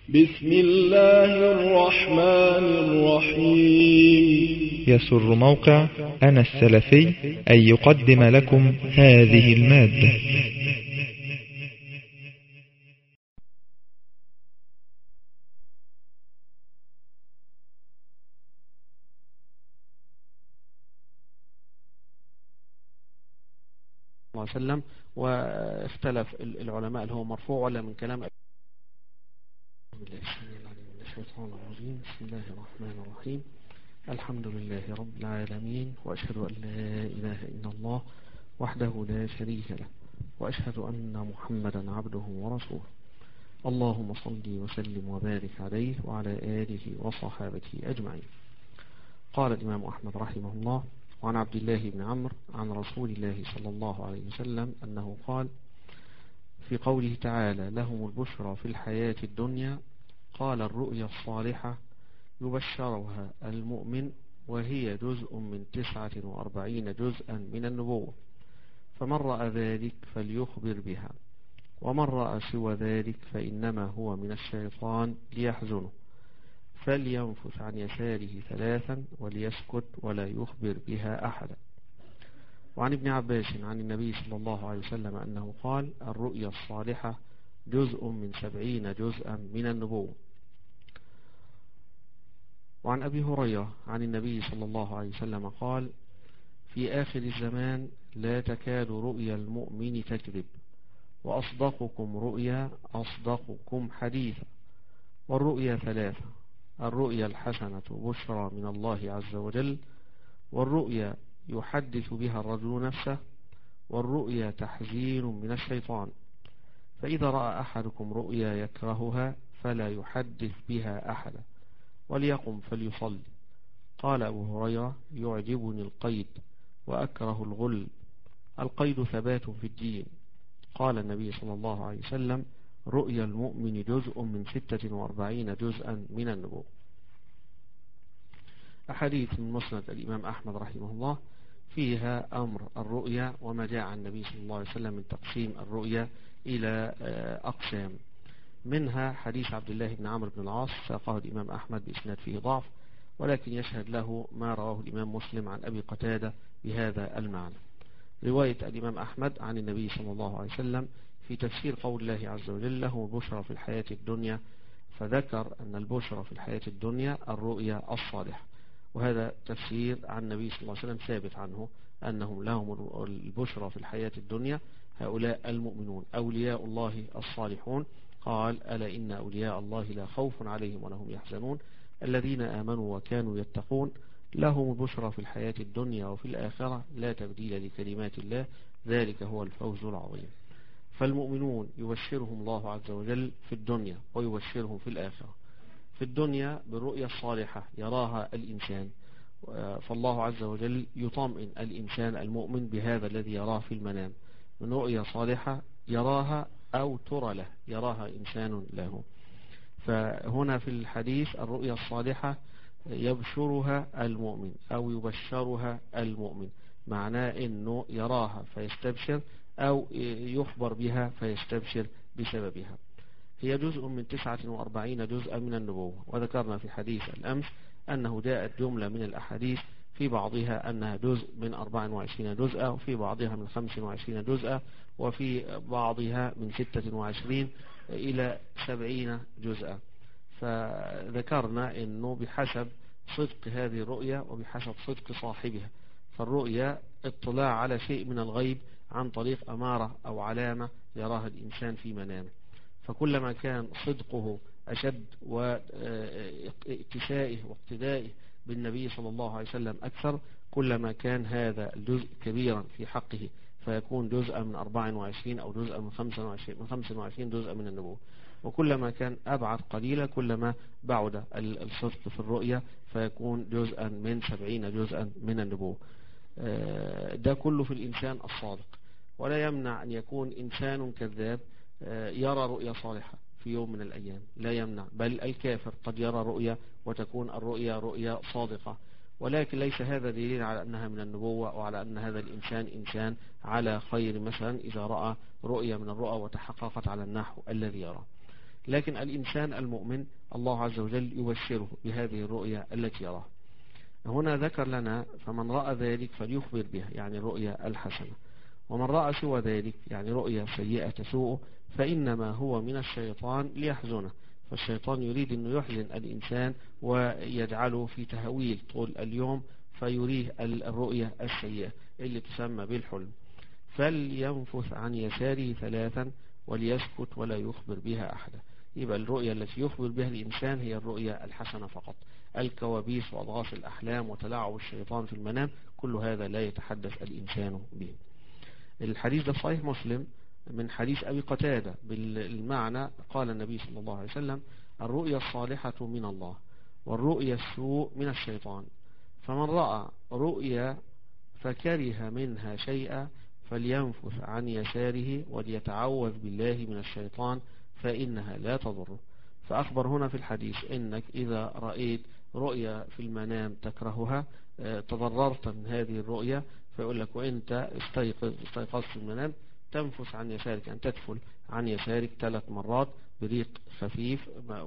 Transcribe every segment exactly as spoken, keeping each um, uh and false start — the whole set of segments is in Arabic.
بسم الله الرحمن الرحيم. يسر موقع أنا السلفي أن يقدم لكم هذه المادة. وسلم واختلف العلماء هل هو مرفوع ولا من كلام الشيطان الرجيم. بسم الله الرحمن الرحيم. الحمد لله رب العالمين، وأشهد أن لا إله إلا الله وحده لا شريك له، وأشهد أن محمدا عبده ورسوله. اللهم صل وسلم وبارك عليه وعلى آله وصحابته أجمعين. قال الإمام أحمد رحمه الله: وعن عبد الله بن عمرو عن رسول الله صلى الله عليه وسلم أنه قال في قوله تعالى: لهم البشرى في الحياة الدنيا، قال: الرؤيا الصالحة يبشرها المؤمن، وهي جزء من تسعة وأربعين جزءا من النبوة، فمن رأى ذلك فليخبر بها، ومن رأى سوى ذلك فإنما هو من الشيطان ليحزنه، فلينفث عن يساره ثلاثا وليسكت ولا يخبر بها أحدا. وعن ابن عباس عن النبي صلى الله عليه وسلم أنه قال: الرؤيا الصالحة جزء من سبعين جزءا من النبوة. وعن أبي هريرة عن النبي صلى الله عليه وسلم قال: في آخر الزمان لا تكاد رؤيا المؤمن تكذب، وأصدقكم رؤيا أصدقكم حديثا. والرؤيا ثلاثة: الرؤيا الحسنة بشرى من الله عز وجل، والرؤيا يحدث بها الرجل نفسه، والرؤيا تحذير من الشيطان. فإذا رأى أحدكم رؤيا يكرهها فلا يحدث بها أحدا، وليقم فليصلي. قال أبو هريرة: يعجبني القيد وأكره الغل. القيد ثبات في الدين. قال النبي صلى الله عليه وسلم: رؤيا المؤمن جزء من ستة وأربعين جزءا من النبوة. أحاديث من مسند الإمام أحمد رحمه الله فيها أمر الرؤيا وما جاء عن النبي صلى الله عليه وسلم من تقسيم الرؤيا إلى أقسام. منها حديث عبد الله بن عمرو بن العاص ساقه الإمام أحمد بإسناد فيه ضعف، ولكن يشهد له ما رواه الإمام مسلم عن أبي قتادة بهذا المعنى. رواية الإمام أحمد عن النبي صلى الله عليه وسلم في تفسير قول الله عز وجل: له البشرى في الحياة الدنيا، فذكر أن البشرى في الحياة الدنيا الرؤيا الصالحة، وهذا تفسير عن النبي صلى الله عليه وسلم ثابت عنه أنهم لهم البشرى في الحياة الدنيا، هؤلاء المؤمنون أولياء الله الصالحون. قال: ألا إن أولياء الله لا خوف عليهم ولا هم يحزنون الذين آمنوا وكانوا يتقون، لهم البشرى في الحياة الدنيا وفي الآخرة لا تبديل لكلمات الله، ذلك هو الفوز العظيم. فالمؤمنون يبشرهم الله عز وجل في الدنيا ويبشرهم في الآخرة. في الدنيا بالرؤيا الصالحة يراها الإنسان، فالله عز وجل يطمئن الإنسان المؤمن بهذا الذي يراه في المنام من رؤيا صالحة يراها أو ترى له، يراها إنسان له. فهنا في الحديث الرؤيا الصالحة يبشرها المؤمن أو يبشرها المؤمن، معناه أنه يراها فيستبشر أو يخبر بها فيستبشر بسببها. هي جزء من تسعة وأربعين جزءا من النبوة، وذكرنا في حديث الأمس أنه جاءت جملة من الأحاديث في بعضها أنها جزء من أربع وعشرين جزءا، وفي بعضها من خمس وعشرين جزءا، وفي بعضها من ستة وعشرين إلى سبعين جزءا. فذكرنا أنه بحسب صدق هذه الرؤيا وبحسب صدق صاحبها، فالرؤيا اطلاع على شيء من الغيب عن طريق أمارة أو علامة يراها الإنسان في منامه، فكلما كان صدقه أشد واكتسائه واقتدائه بالنبي صلى الله عليه وسلم أكثر، كلما كان هذا الجزء كبيرا في حقه، فيكون جزءا من أربع وعشرين أو جزءا من خمسة وعشرين من خمسة وعشرين جزءا من النبوة. وكلما كان أبعد قليلا كلما بعد الصدق في الرؤيا، فيكون جزءا من سبعين جزءا من النبوة. ده كله في الإنسان الصادق، ولا يمنع أن يكون إنسان كذاب يرى رؤيا صالحة في يوم من الأيام، لا يمنع، بل الكافر قد يرى رؤيا وتكون الرؤيا رؤيا صادقة، ولكن ليس هذا دليل على أنها من النبوة وعلى أن هذا الإنسان إنسان على خير، مثلا إذا رأى رؤيا من الرؤى وتحققت على النحو الذي يرى. لكن الإنسان المؤمن الله عز وجل يبشره بهذه الرؤيا التي يراها. هنا ذكر لنا فمن رأى ذلك فليخبر بها، يعني الرؤيا الحسنة، ومن رأى سوى ذلك يعني رؤيا سيئة تسوءه فإنما هو من الشيطان ليحزنه. فالشيطان يريد أن يحزن الإنسان ويجعله في تهويل طول اليوم فيريه الرؤيا السيئة اللي تسمى بالحلم. فلينفث عن يساره ثلاثا وليسكت ولا يخبر بها أحدا. يبقى الرؤيا التي يخبر بها الإنسان هي الرؤيا الحسنة فقط. الكوابيس وأضغاث الأحلام وتلاعب الشيطان في المنام كل هذا لا يتحدث الإنسان به. الحديث ده صحيح مسلم من حديث أبي قتادة بالمعنى. قال النبي صلى الله عليه وسلم: الرؤيا الصالحة من الله والرؤيا السوء من الشيطان، فمن رأى رؤيا فكره منها شيئا فلينفث عن يساره وليتعوذ بالله من الشيطان فإنها لا تضره. فأخبر هنا في الحديث إنك إذا رأيت رؤيا في المنام تكرهها تضررت من هذه الرؤيا، فيقول لك وإنت استيقظ استيقظت في المنام تنفث عن يسارك، أن تدفل عن يسارك ثلاث مرات بريق خفيف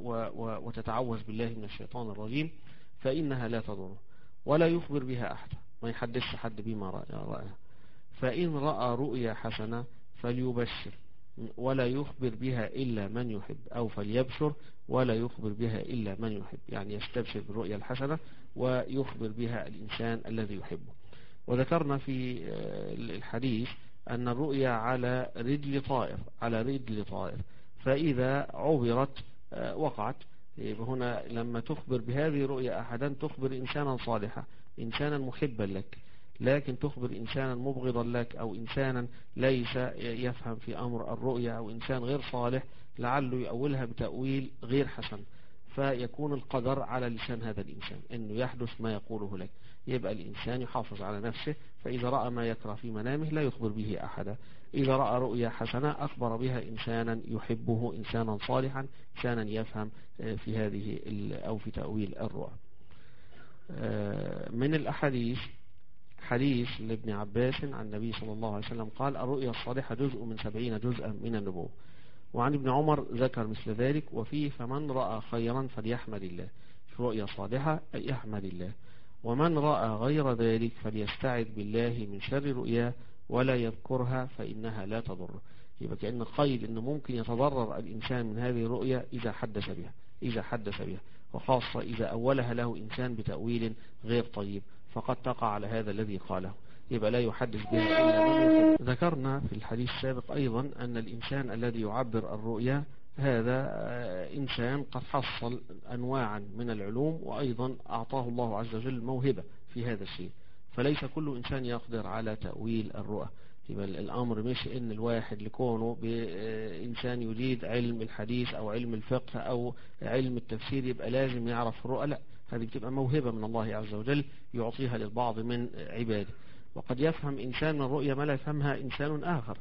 وتتعوذ بالله من الشيطان الرجيم فإنها لا تضره ولا يخبر بها أحد، ما يحدثش حد بما رأى. فإن رأى رؤيا حسنة فليبشر ولا يخبر بها إلا من يحب، أو فليبشر ولا يخبر بها إلا من يحب، يعني يستبشر بالرؤيا الحسنة ويخبر بها الإنسان الذي يحبه. وذكرنا في الحديث أن الرؤيا على رجل طائر على رجل طائر فإذا عبرت وقعت. هنا لما تخبر بهذه الرؤيا أحدا تخبر إنسانا صالحا إنسانا محبا لك، لكن تخبر إنسانا مبغضا لك أو إنسانا ليس يفهم في أمر الرؤيا أو إنسان غير صالح لعله يأولها بتأويل غير حسن، فيكون القدر على لسان هذا الإنسان أنه يحدث ما يقوله لك. يبقى الإنسان يحافظ على نفسه، فإذا رأى ما يكره في منامه لا يخبر به أحدا. إذا رأى رؤيا حسنة أخبر بها إنسانا يحبه إنسانا صالحا إنسانا يفهم في هذه أو في تأويل الرؤى. من الأحاديث حديث لابن عباس عن النبي صلى الله عليه وسلم قال: الرؤيا الصالحة جزء من سبعين جزءا من النبوة. وعن ابن عمر ذكر مثل ذلك. وفيه: فمن رأى خيرا فليحمد الله، في رؤيا صالحة أي يحمد الله، ومن رأى غير ذلك فليستعذ بالله من شر رؤياه ولا يذكرها فإنها لا تضره. يبقى كأن قيد أنه ممكن يتضرر الإنسان من هذه الرؤيا إذا حدث بها إذا حدث بها وخاصة إذا أولها له إنسان بتأويل غير طيب فقد تقع على هذا الذي قاله، يبقى لا يحدث بها إلا من يحب. ذكرنا في الحديث السابق أيضا أن الإنسان الذي يعبر الرؤيا هذا إنسان قد حصل أنواعا من العلوم وأيضا أعطاه الله عز وجل موهبة في هذا الشيء، فليس كل إنسان يقدر على تأويل الرؤى. يبقى الأمر مش إن الواحد لكونه بإنسان يريد علم الحديث أو علم الفقه أو علم التفسير يبقى لازم يعرف الرؤى، لا، هذه بتبقى موهبة من الله عز وجل يعطيها للبعض من عباده. وقد يفهم إنسان من الرؤيا ما لا يفهمها إنسان آخر،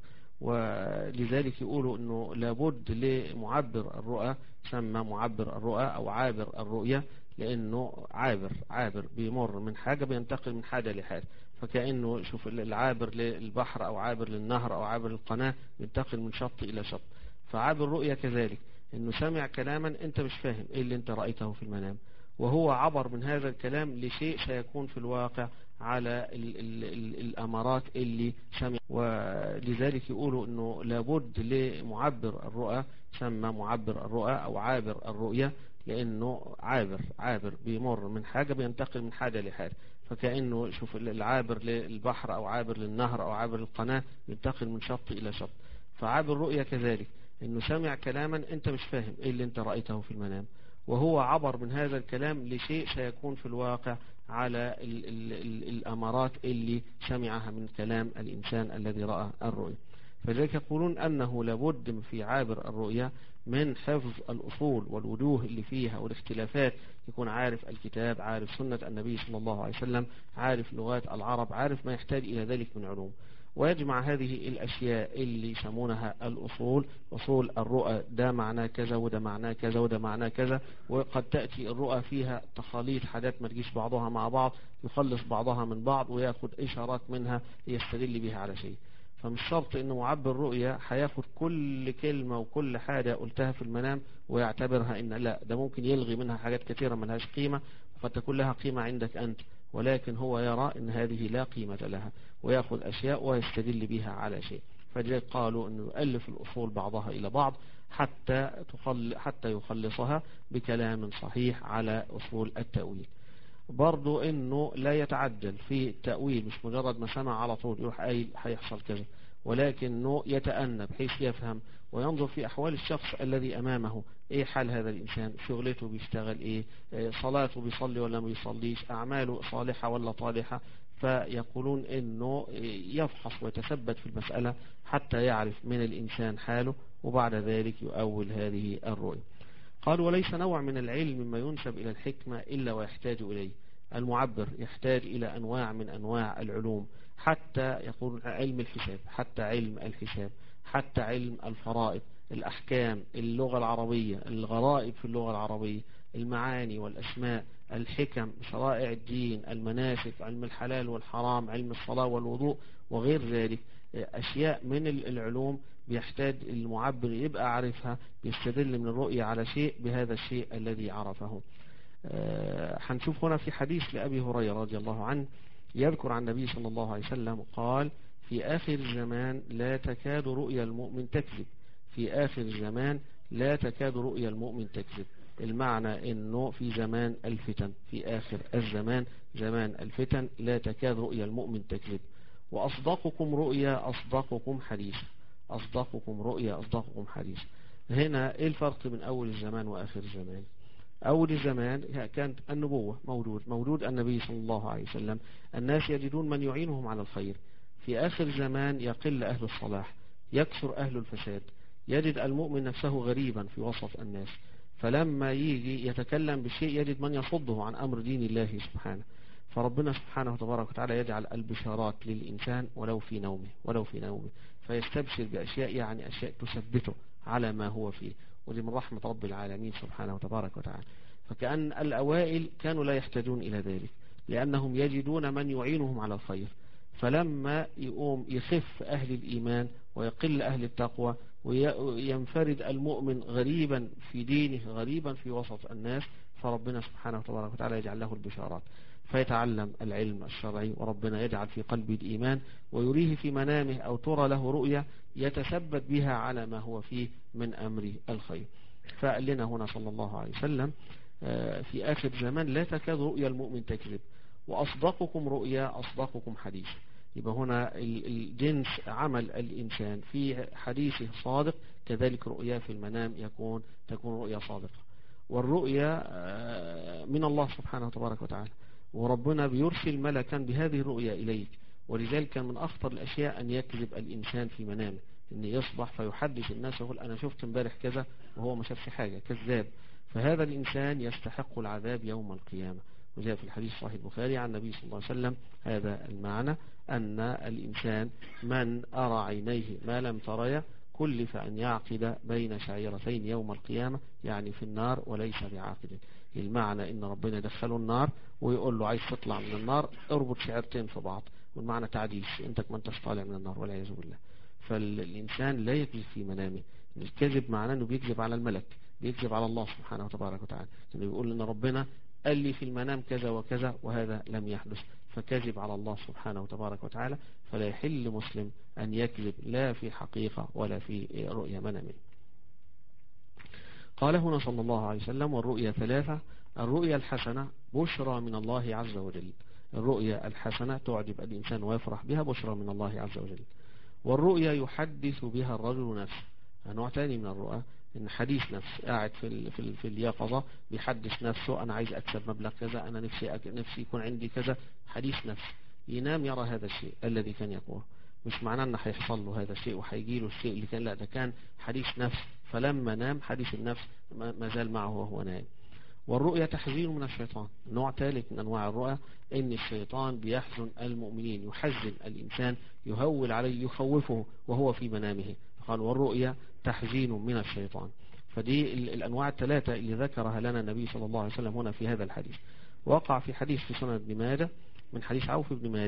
ولذلك يقولوا أنه لابد لمعبر الرؤى سمى معبر الرؤى أو عابر الرؤيا، لأنه عابر عابر بيمر من حاجة بينتقل من حاجة لحاجة، فكأنه شوف العابر للبحر أو عابر للنهر أو عابر للقناة ينتقل من شط إلى شط. فعابر الرؤيا كذلك، أنه سمع كلاما أنت مش فاهم إيه اللي أنت رأيته في المنام، وهو عبر من هذا الكلام لشيء سيكون في الواقع على ال ال ال الأمارات اللي سمع. ولذلك يقولوا أنه لابد لمعبر الرؤى سمى معبر الرؤى أو عابر الرؤيا، لأنه عابر عابر بيمر من حاجة بينتقل من حاجة لحاجة، فكأنه شوف العابر للبحر أو عابر للنهر أو عابر للقناة ينتقل من شط إلى شط. فعابر الرؤيا كذلك، أنه سمع كلاما أنت مش فاهم إيه اللي أنت رأيته في المنام، وهو عبر من هذا الكلام لشيء سيكون في الواقع على ال ال ال الأمارات اللي سمعها من كلام الإنسان الذي رأى الرؤيا. فذلك يقولون أنه لابد في عابر الرؤيا من حفظ الأصول والوجوه اللي فيها والاختلافات، يكون عارف الكتاب، عارف سنة النبي صلى الله عليه وسلم، عارف لغات العرب، عارف ما يحتاج إلى ذلك من علوم، ويجمع هذه الأشياء اللي يسمونها الأصول، أصول الرؤى ده معناه كذا وده معناه كذا وده معناه كذا. وقد تأتي الرؤى فيها تخاليط، حاجات ما تجيش بعضها مع بعض، يخلص بعضها من بعض ويأخذ إشارات منها يستدل بها على شيء. فمش شرط ان معبر رؤيا هياخد كل كلمة وكل حاجة قلتها في المنام ويعتبرها ان لا، ده ممكن يلغي منها حاجات كثيرة ملهاش قيمة وقد تكون لها قيمة عندك انت، ولكن هو يرى ان هذه لا قيمة لها ويأخذ اشياء ويستدل بها على شيء. فلذلك قالوا انه يؤلف الاصول بعضها الى بعض حتى تخل حتى يخلصها بكلام صحيح على اصول التأويل. برضو انه لا يتعجل في التأويل، مش مجرد ما سمع على طول يروح قايل هيحصل كذا، ولكنه يتأنى بحيث يفهم وينظر في احوال الشخص الذي امامه، ايه حال هذا الانسان، شغلته بيشتغل ايه، صلاته بيصلي ولا ما بيصليش، اعماله صالحة ولا طالحة. فيقولون انه يفحص ويتثبت في المسألة حتى يعرف من الانسان حاله وبعد ذلك يؤول هذه الرؤية. قال وليس نوع من العلم مما ينسب إلى الحكمة إلا ويحتاج إليه. المعبر يحتاج إلى أنواع من أنواع العلوم، حتى يقول علم الحساب، حتى علم الحساب، حتى علم الفرائض، الأحكام، اللغة العربية، الغرائب في اللغة العربية، المعاني والأسماء، الحكم، شرائع الدين، المناسك، علم الحلال والحرام، علم الصلاة والوضوء وغير ذلك. أشياء من العلوم بيحتاج المعبر يبقى عارفها، بيستدل من الرؤية على شيء بهذا الشيء الذي عرفه. هنشوف هنا في حديث لأبي هريرة رضي الله عنه يذكر عن النبي صلى الله عليه وسلم قال في آخر الزمان لا تكاد رؤيا المؤمن تكذب. في آخر الزمان لا تكاد رؤيا المؤمن تكذب، المعنى انه في زمان الفتن، في آخر الزمان زمان الفتن لا تكاد رؤيا المؤمن تكذب. وأصدقكم رؤيا أصدقكم حديث، أصدقكم رؤيا أصدقكم حديث. هنا إيه الفرق بين أول الزمان وآخر الزمان؟ أول الزمان كانت النبوة موجود موجود النبي صلى الله عليه وسلم، الناس يجدون من يعينهم على الخير. في آخر الزمان يقل أهل الصلاح، يكثر أهل الفساد، يجد المؤمن نفسه غريبا في وسط الناس، فلما يجي يتكلم بشيء يجد من يصده عن أمر دين الله سبحانه. فربنا سبحانه وتبارك وتعالى يجعل البشارات للإنسان ولو في نومه ولو في نومه فيستبشر بأشياء، يعني أشياء تثبته على ما هو فيه، ودي من رحمة رب العالمين سبحانه وتبارك وتعالى. فكأن الأوائل كانوا لا يحتاجون إلى ذلك لأنهم يجدون من يعينهم على الخير، فلما يقوم يخف أهل الإيمان ويقل أهل التقوى وينفرد المؤمن غريبا في دينه غريبا في وسط الناس، فربنا سبحانه وتبارك وتعالى يجعل له البشارات فيتعلم العلم الشرعي، وربنا يجعل في قلبه الإيمان ويريه في منامه أو ترى له رؤية يتثبت بها على ما هو فيه من أمر الخير. فقال لنا هنا صلى الله عليه وسلم في آخر زمان لا تكاد رؤيا المؤمن تكذب، وأصدقكم رؤيا أصدقكم حديث. يبقى هنا الجنس عمل الإنسان في حديثه صادق، كذلك رؤيا في المنام يكون تكون رؤيا صادقة. والرؤيا من الله سبحانه وتبارك وتعالى، وربنا بيرسل ملكا بهذه الرؤيا إليك، ولذلك كان من أخطر الأشياء أن يكذب الإنسان في منامه، أن يصبح فيحدث الناس ويقول أنا شفت امبارح كذا وهو ما شافش حاجة، كذاب. فهذا الإنسان يستحق العذاب يوم القيامة. وجاء في الحديث صحيح البخاري عن النبي صلى الله عليه وسلم هذا المعنى، أن الإنسان من أرى عينيه ما لم تريا كلف أن يعقد بين شعيرتين يوم القيامة، يعني في النار وليس بعاقد. المعنى إن ربنا يدخله النار ويقول له عايز تطلع من النار اربط شعيرتين في بعض، والمعنى تعديش انت ما انتش طالع من النار والعياذ بالله. فالإنسان لا يكذب في منامه. الكذب معناه أنه بيكذب على الملك، بيكذب على الله سبحانه وتبارك وتعالى، انه بيقول ان ربنا قال لي في المنام كذا وكذا وهذا لم يحدث، فكذب على الله سبحانه وتبارك وتعالى. فلا يحل مسلم أن يكذب لا في حقيقة ولا في رؤية منامية. قال هنا صلى الله عليه وسلم والرؤيا ثلاثة. الرؤيا الحسنة بشرى من الله عز وجل، الرؤيا الحسنة تعجب الإنسان ويفرح بها، بشرى من الله عز وجل. والرؤيا يحدث بها الرجل نفسه، نوع تاني من الرؤى ان حديث نفس، قاعد في في, في اليقظة بيحدث نفسه انا عايز اكسب مبلغ كذا، انا نفسي نفسي يكون عندي كذا، حديث نفس. ينام يرى هذا الشيء الذي كان يقول، مش معناه ان هيحصل له هذا الشيء وهيجي له الشيء اللي كان، لا ده كان حديث نفس، فلما نام حديث النفس ما زال معه وهو نائم. والرؤيا تحزين من الشيطان، نوع ثالث من أنواع الرؤى ان الشيطان بيحزن المؤمنين، يحزن الإنسان، يهول عليه، يخوفه وهو في منامه. قال والرؤيا تحزين من الشيطان. فدي الأنواع الثلاثة اللي ذكرها لنا النبي صلى الله عليه وسلم هنا في هذا الحديث. وقع في حديث في سنن ابن ماجه من حديث عوف بن مالك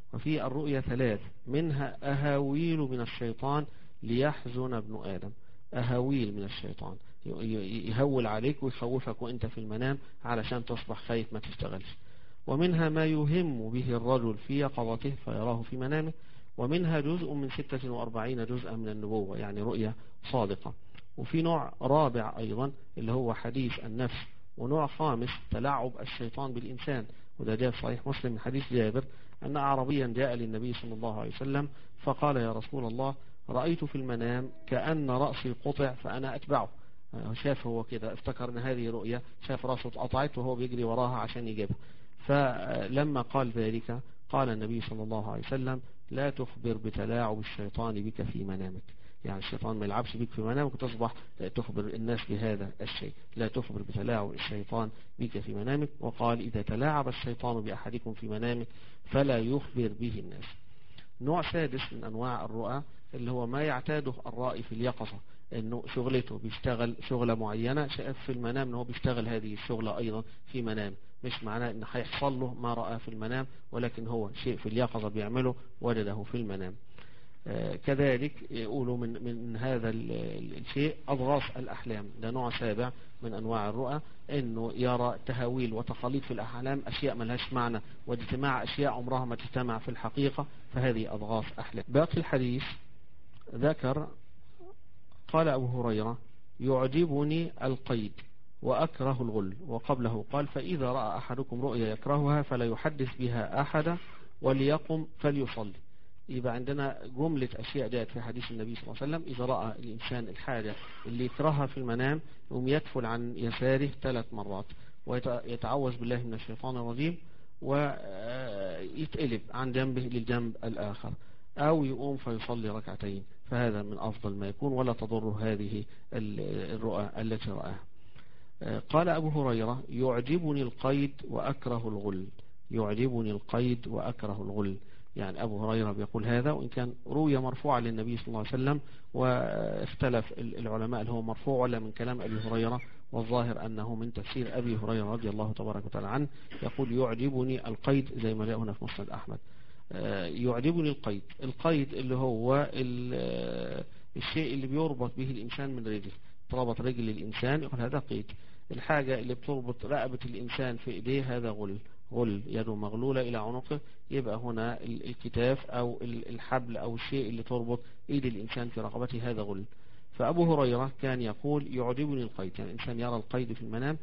وفي الرؤيا ثلاث، منها أهاويل من الشيطان ليحزن ابن آدم. أهاويل من الشيطان يهول عليك ويخوفك وانت في المنام علشان تصبح خايف ما تشتغلش. ومنها ما يهم به الرجل في يقظته فيراه في منامه. ومنها جزء من ستة وأربعين جزءا من النبوة، يعني رؤية صادقة. وفي نوع رابع أيضا اللي هو حديث النفس. ونوع خامس تلاعب الشيطان بالإنسان، وده جاء في صحيح مسلم من حديث جابر أن أعرابيا جاء للنبي صلى الله عليه وسلم فقال: يا رسول الله، رأيت في المنام كأن رأسي قطع فأنا أتبعه. شاف هو كده، افتكر أن هذه رؤية، شاف رأسه اتقطعت وهو بيجري وراها عشان يجيبها. فلما قال ذلك قال النبي صلى الله عليه وسلم: لا تخبر بتلاعب الشيطان بك في منامك. يعني الشيطان ما يلعبش بك في منامك وتصبح تخبر الناس بهذا الشيء. لا تخبر بتلاعب الشيطان بك في منامك. وقال: إذا تلاعب الشيطان بأحدكم في منامك فلا يخبر به الناس. نوع سادس من أنواع الرؤى اللي هو ما يعتاده الرائي في اليقظة، انه شغلته بيشتغل شغلة معينة، شاف في المنام انه بيشتغل هذه الشغلة ايضا في منام. مش معناه ان هيحصل له ما رأى في المنام، ولكن هو شيء في اليقظة بيعمله وجده في المنام. آه كذلك يقولوا من, من هذا الشيء أضغاث الأحلام. ده نوع سابع من أنواع الرؤى، انه يرى تهاويل وتخليط في الأحلام، أشياء ملهاش معنى واجتماع أشياء عمرها ما تجتمع في الحقيقة، فهذه أضغاث أحلام. باقي الحديث ذكر قال أبو هريرة: يعجبني القيد وأكره الغل. وقبله قال: فإذا رأى أحدكم رؤيا يكرهها فلا يحدث بها أحدا وليقم فليصلي. يبقى عندنا جملة أشياء جاءت في حديث النبي صلى الله عليه وسلم: إذا رأى الإنسان الحاجة اللي يكرهها في المنام يقوم يدفل عن يساره ثلاث مرات ويتعوذ بالله من الشيطان الرجيم ويتقلب عن جنبه للجنب الآخر، أو يقوم فيصلي ركعتين. فهذا من أفضل ما يكون، ولا تضر هذه الرؤى التي رآها. قال أبو هريرة: يعجبني القيد وأكره الغل. يعجبني القيد وأكره الغل. يعني أبو هريرة بيقول هذا، وإن كان روي مرفوعا للنبي صلى الله عليه وسلم، واختلف العلماء هل هو مرفوع ولا من كلام أبي هريرة، والظاهر أنه من تفسير أبي هريرة رضي الله تبارك وتعالى عنه. يقول: يعجبني القيد، زي ما جاء هنا في مسند أحمد. يعجبني القيد. القيد اللي هو الشيء اللي بيربط به الإنسان من رجل، تربط رجل الإنسان يقول هذا قيد. الحاجة اللي بتربط رقبة الإنسان في إيديه هذا غل. غل يده مغلولة إلى عنقه، يبقى هنا الكتاف أو الحبل أو الشيء اللي تربط إيد الإنسان في رقبته هذا غل. فأبو هريرة كان يقول: يعجبني القيد. يعني الإنسان يرى القيد في المنام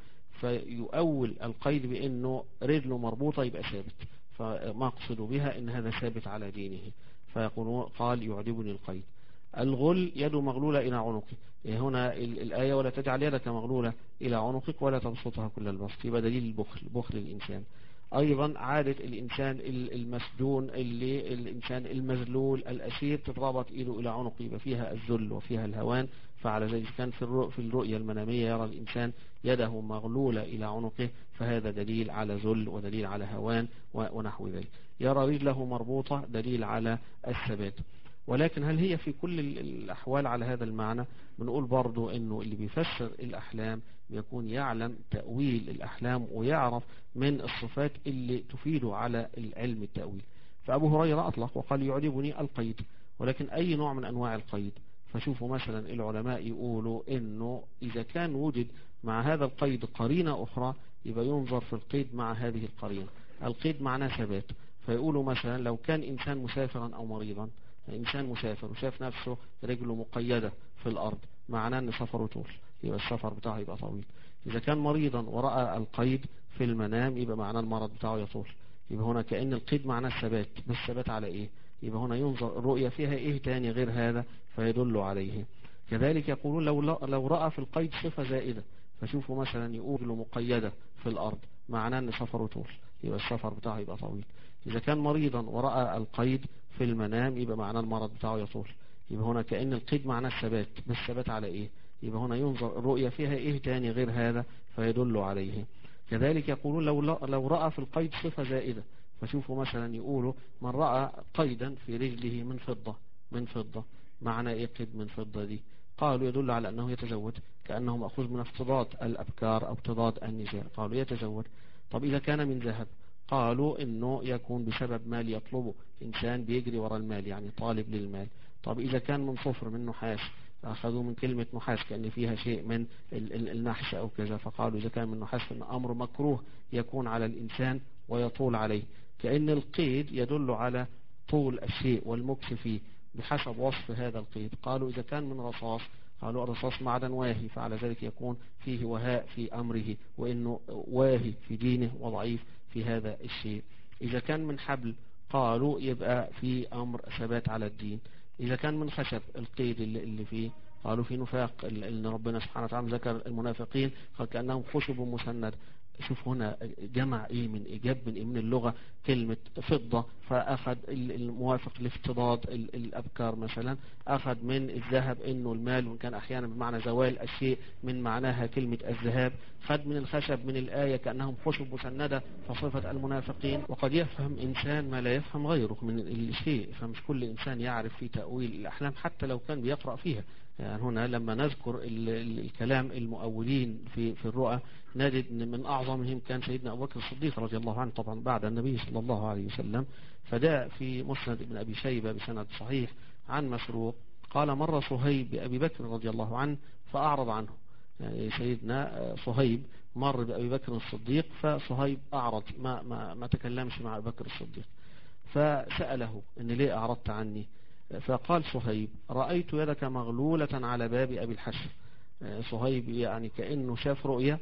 فيؤول القيد بأنه رجله مربوطة يبقى ثابت، فما أقصد بها إن هذا ثابت على دينه. فيقول قال: يعجبني القيد. الغل يده مغلولة إلى عنقه. هنا الآية: ولا تجعل يدك مغلولة إلى عنقك ولا تبسطها كل البسط. يبقى دليل البخل، بخل الإنسان. أيضا عادة الإنسان المسجون، اللي الإنسان المذلول الأسير، تتربط إيده إلى عنقه، يبقى فيها الذل وفيها الهوان. فعلى ذلك كان في الرؤيا المنامية يرى الإنسان يده مغلولة إلى عنقه، فهذا دليل على ذل ودليل على هوان ونحو ذلك. يرى رجله مربوطة، دليل على الثبات. ولكن هل هي في كل الأحوال على هذا المعنى؟ بنقول برضو أنه اللي بيفسر الأحلام بيكون يعلم تأويل الأحلام ويعرف من الصفات اللي تفيده على العلم التأويل. فأبو هريرة أطلق وقال: يعجبني القيد. ولكن أي نوع من أنواع القيد؟ فشوفوا مثلا العلماء يقولوا أنه إذا كان وجد مع هذا القيد قرينة أخرى يبقى ينظر في القيد مع هذه القرينة. القيد معناه ثبات. فيقولوا مثلا لو كان إنسان مسافرا أو مريضا، إنسان مسافر وشاف نفسه رجله مقيدة في الأرض، معناه أن سفره طول، يبقى السفر بتاعه يبقى طويل. إذا كان مريضا ورأى القيد في المنام يبقى معناه المرض بتاعه يطول. يبقى هنا كأن القيد معناه الثبات، بس ثبات على إيه؟ يبقى هنا ينظر الرؤية فيها إيه تاني غير هذا فيدل عليه. كذلك يقولون لو لو رأى في القيد صفة زائدة، فشوفوا مثلا يقول له مقيدة في الأرض، معناه أن سفره طول، يبقى السفر بتاعه يبقى طويل. إذا كان مريضا ورأى القيد في المنام يبقى معناه المرض بتاعه يطول. يبقى هنا كأن القيد معناه الثبات، بس ثبات على إيه؟ يبقى هنا ينظر الرؤية فيها إيه تاني غير هذا فيدل عليه. كذلك يقولون لو لو رأى في القيد صفة زائدة، فشوفوا مثلا يقولوا من رأى قيدا في رجله من فضة، من فضة معنى إيه قيد من فضة دي؟ قالوا يدل على أنه يتزوج، كأنه مأخوذ من افتضاد الأبكار أو افتضاد النساء، قالوا يتزوج. طب إذا كان من ذهب قالوا انه يكون بسبب مال يطلبه، انسان بيجري وراء المال يعني طالب للمال. طب اذا كان من صفر من نحاس، اخذوا من كلمة نحاس كأن فيها شيء من النحس او كذا، فقالوا اذا كان من نحاس فان امر مكروه يكون على الانسان ويطول عليه، كأن القيد يدل على طول الشيء والمكس فيه بحسب وصف هذا القيد. قالوا إذا كان من رصاص، قالوا الرصاص معدن واهي، فعلى ذلك يكون فيه وهاء في أمره، وإنه واهي في دينه وضعيف في هذا الشيء. إذا كان من حبل، قالوا يبقى في أمر ثبات على الدين. إذا كان من خشب، القيد اللي, اللي فيه، قالوا في نفاق، إن ربنا سبحانه وتعالى ذكر المنافقين قال كأنهم خشب مسند. شوف هنا جمع ايه من ايجاب من ايه من اللغة كلمة فضة، فاخذ الموافق لافتضاد الابكار مثلا، اخذ من الذهب انه المال، وان كان احيانا بمعنى زوال الشيء من معناها كلمة الذهاب، خد من الخشب من الاية كأنهم خشب مسندة فصفة المنافقين. وقد يفهم انسان ما لا يفهم غيره من الشيء، فمش كل انسان يعرف في تأويل الاحلام حتى لو كان بيقرأ فيها. يعني هنا لما نذكر ال ال الكلام المؤولين في في الرؤى نجد ان من اعظمهم كان سيدنا ابو بكر الصديق رضي الله عنه، طبعا بعد النبي صلى الله عليه وسلم. فجاء في مسند ابن ابي شيبة بسند صحيح عن مسروق قال مر صهيب بابي بكر رضي الله عنه فاعرض عنه. يعني سيدنا صهيب مر بابي بكر الصديق، فصهيب اعرض ما ما ما تكلمش مع ابي بكر الصديق، فسأله ان ليه اعرضت عني؟ فقال صهيب رأيت يدك مغلولة على باب أبي الحشر. صهيب يعني كأنه شاف رؤية،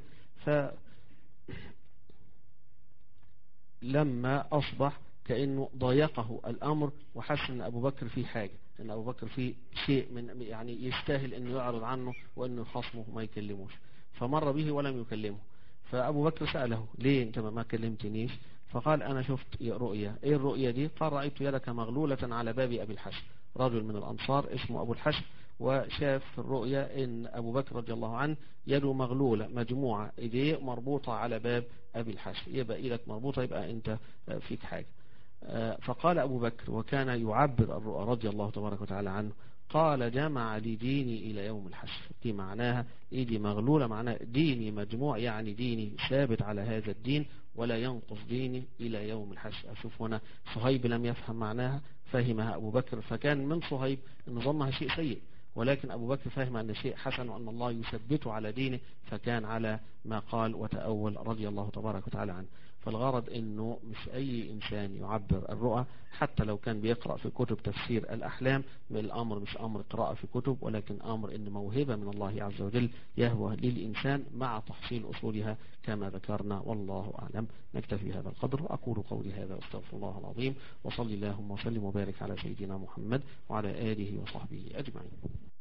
فلما أصبح كأنه ضايقه الأمر وحس أن أبو بكر فيه حاجة، أن أبو بكر فيه شيء من يعني يستاهل أنه يعرض عنه وأنه خصمه ما يكلموش، فمر به ولم يكلمه. فأبو بكر سأله ليه أنت ما كلمتنيش؟ فقال أنا شفت رؤية. إيه الرؤية دي؟ قال رأيت يدك مغلولة على باب أبي الحشر. رجل من الأنصار اسمه أبو الحشر، وشاف في الرؤية إن أبو بكر رضي الله عنه يده مغلولة مجموعة، إيديه مربوطة على باب أبي الحشر، يبقى إيدك مربوطة يبقى أنت فيك حاجة. فقال أبو بكر وكان يعبر الرؤى رضي الله تبارك وتعالى عنه، قال جمع لي ديني إلى يوم الحشر. دي معناها إيدي مغلولة، معناها ديني مجموع، يعني ديني ثابت على هذا الدين ولا ينقص ديني إلى يوم الحشر. أشوف هنا صهيب لم يفهم معناها، فهمها أبو بكر، فكان من صهيب أن ظنها شيء سيء، ولكن أبو بكر فهم أن شيء حسن وأن الله يثبته على دينه، فكان على ما قال وتأول رضي الله تبارك وتعالى عنه. فالغرض أنه مش أي إنسان يعبر الرؤى حتى لو كان بيقرأ في كتب تفسير الأحلام، الأمر مش أمر قراءة في كتب، ولكن أمر أن موهبة من الله عز وجل يهوى للإنسان مع تحصيل أصولها كما ذكرنا، والله أعلم. نكتفي هذا القدر، أقول قولي هذا واستغفر الله العظيم، وصلي اللهم وسلم وبارك على سيدنا محمد وعلى آله وصحبه أجمعين.